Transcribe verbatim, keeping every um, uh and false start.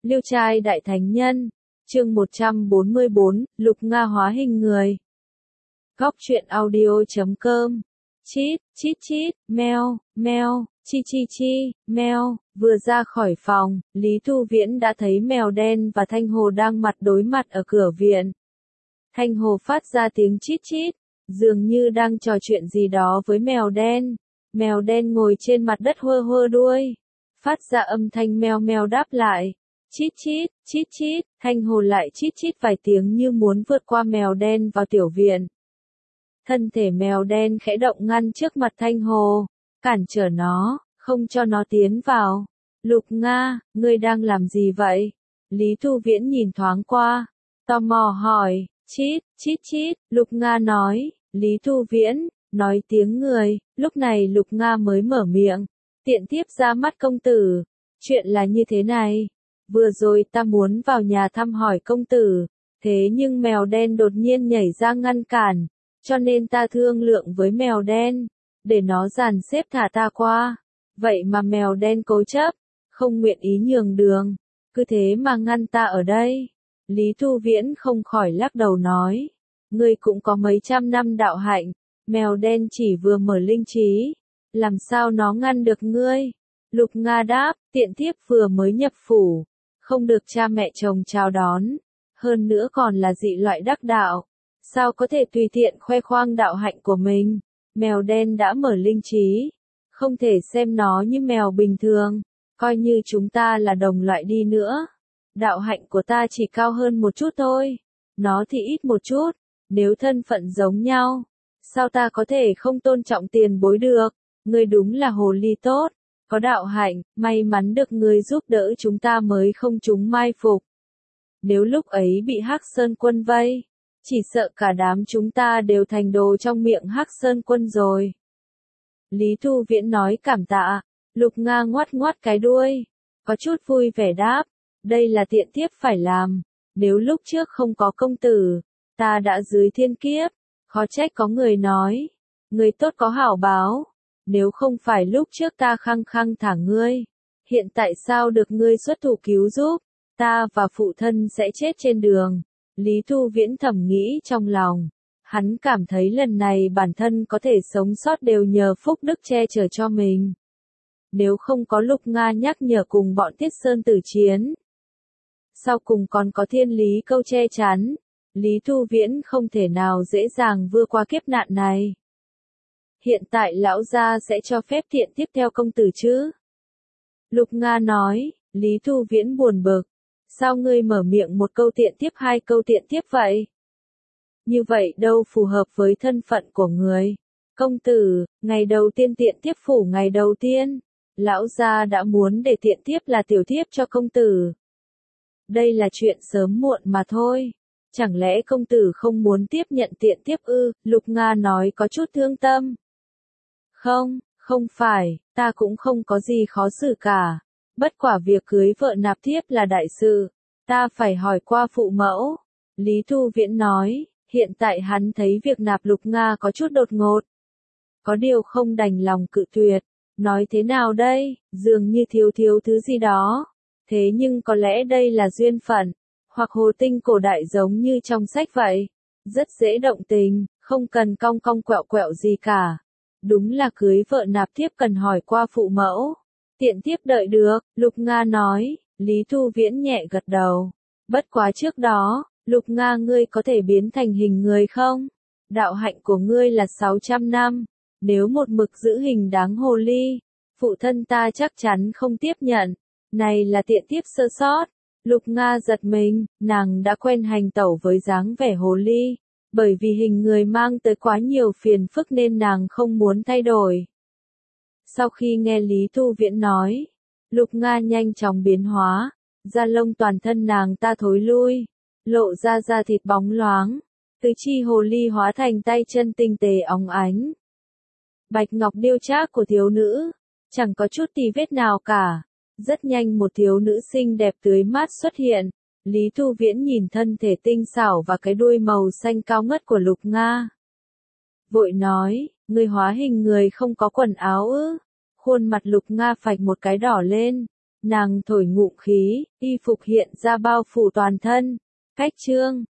Liêu trai đại thánh nhân, chương một trăm bốn mươi bốn, Lục Nga hóa hình người. Góc truyện audio chấm com. Chít, chít chít, meo, meo, chi chi chi, meo. Vừa ra khỏi phòng, Lý Thu Viễn đã thấy mèo đen và Thanh Hồ đang mặt đối mặt ở cửa viện. Thanh Hồ phát ra tiếng chít chít, dường như đang trò chuyện gì đó với mèo đen. Mèo đen ngồi trên mặt đất hơ hơ đuôi, phát ra âm thanh meo meo đáp lại. Chít chít, chít chít, Thanh Hồ lại chít chít vài tiếng như muốn vượt qua mèo đen vào tiểu viện. Thân thể mèo đen khẽ động ngăn trước mặt Thanh Hồ, cản trở nó, không cho nó tiến vào. Lục Nga, ngươi đang làm gì vậy? Lý Thu Viễn nhìn thoáng qua, tò mò hỏi. Chít, chít chít, Lục Nga nói. Lý Thu Viễn, nói tiếng người, lúc này Lục Nga mới mở miệng, tiện tiếp ra mắt công tử. Chuyện là như thế này. Vừa rồi ta muốn vào nhà thăm hỏi công tử, thế nhưng mèo đen đột nhiên nhảy ra ngăn cản, cho nên ta thương lượng với mèo đen, để nó dàn xếp thả ta qua. Vậy mà mèo đen cố chấp, không nguyện ý nhường đường, cứ thế mà ngăn ta ở đây. Lý Thu Viễn không khỏi lắc đầu nói, ngươi cũng có mấy trăm năm đạo hạnh, mèo đen chỉ vừa mở linh trí, làm sao nó ngăn được ngươi? Lục Nga đáp, tiện thiếp vừa mới nhập phủ, không được cha mẹ chồng chào đón, hơn nữa còn là dị loại đắc đạo, sao có thể tùy tiện khoe khoang đạo hạnh của mình. Mèo đen đã mở linh trí, không thể xem nó như mèo bình thường, coi như chúng ta là đồng loại đi nữa. Đạo hạnh của ta chỉ cao hơn một chút thôi, nó thì ít một chút, nếu thân phận giống nhau, sao ta có thể không tôn trọng tiền bối được? Ngươi đúng là hồ ly tốt, có đạo hạnh, may mắn được ngươi giúp đỡ chúng ta mới không trúng mai phục. Nếu lúc ấy bị Hắc Sơn Quân vây, chỉ sợ cả đám chúng ta đều thành đồ trong miệng Hắc Sơn Quân rồi. Lý Thu Viễn nói cảm tạ, Lục Nga ngoắt ngoắt cái đuôi, có chút vui vẻ đáp, đây là tiện thiếp phải làm, nếu lúc trước không có công tử, ta đã dưới thiên kiếp, khó trách có người nói, người tốt có hảo báo. Nếu không phải lúc trước ta khăng khăng thả ngươi, hiện tại sao được ngươi xuất thủ cứu giúp, ta và phụ thân sẽ chết trên đường. Lý Thu Viễn thầm nghĩ trong lòng, hắn cảm thấy lần này bản thân có thể sống sót đều nhờ phúc đức che chở cho mình. Nếu không có Lục Nga nhắc nhở cùng bọn Tiết Sơn tử chiến, sau cùng còn có Thiên Lý Câu che chắn, Lý Thu Viễn không thể nào dễ dàng vượt qua kiếp nạn này. Hiện tại lão gia sẽ cho phép tiện tiếp theo công tử chứ? Lục Nga nói. Lý Thu Viễn buồn bực, sao ngươi mở miệng một câu tiện tiếp hai câu tiện tiếp vậy? Như vậy đâu phù hợp với thân phận của người. Công tử, ngày đầu tiên tiện tiếp phủ ngày đầu tiên, lão gia đã muốn để tiện tiếp là tiểu thiếp cho công tử. Đây là chuyện sớm muộn mà thôi. Chẳng lẽ công tử không muốn tiếp nhận tiện tiếp ư? Lục Nga nói có chút thương tâm. Không, không phải, ta cũng không có gì khó xử cả. Bất quả việc cưới vợ nạp thiếp là đại sự, ta phải hỏi qua phụ mẫu. Lý Thu Viễn nói, hiện tại hắn thấy việc nạp Lục Nga có chút đột ngột. Có điều không đành lòng cự tuyệt, nói thế nào đây, dường như thiếu thiếu thứ gì đó. Thế nhưng có lẽ đây là duyên phận, hoặc hồ tinh cổ đại giống như trong sách vậy. Rất dễ động tình, không cần cong cong quẹo quẹo gì cả. Đúng là cưới vợ nạp thiếp cần hỏi qua phụ mẫu. Tiện thiếp đợi được, Lục Nga nói. Lý Thu Viễn nhẹ gật đầu. Bất quá trước đó, Lục Nga ngươi có thể biến thành hình người không? Đạo hạnh của ngươi là sáu trăm năm. Nếu một mực giữ hình đáng hồ ly, phụ thân ta chắc chắn không tiếp nhận. Này là tiện thiếp sơ sót. Lục Nga giật mình, nàng đã quen hành tẩu với dáng vẻ hồ ly. Bởi vì hình người mang tới quá nhiều phiền phức nên nàng không muốn thay đổi. Sau khi nghe Lý Thu Viễn nói, Lục Nga nhanh chóng biến hóa, da lông toàn thân nàng ta thối lui, lộ ra da thịt bóng loáng, từ chi hồ ly hóa thành tay chân tinh tế óng ánh. Bạch ngọc điêu trác của thiếu nữ, chẳng có chút tì vết nào cả. Rất nhanh một thiếu nữ xinh đẹp tươi mát xuất hiện. Lý Thu Viễn nhìn thân thể tinh xảo và cái đuôi màu xanh cao ngất của Lục Nga. Vội nói, người hóa hình người không có quần áo ư? Khuôn mặt Lục Nga phạch một cái đỏ lên. Nàng thổi ngụm khí, y phục hiện ra bao phủ toàn thân. Cách chương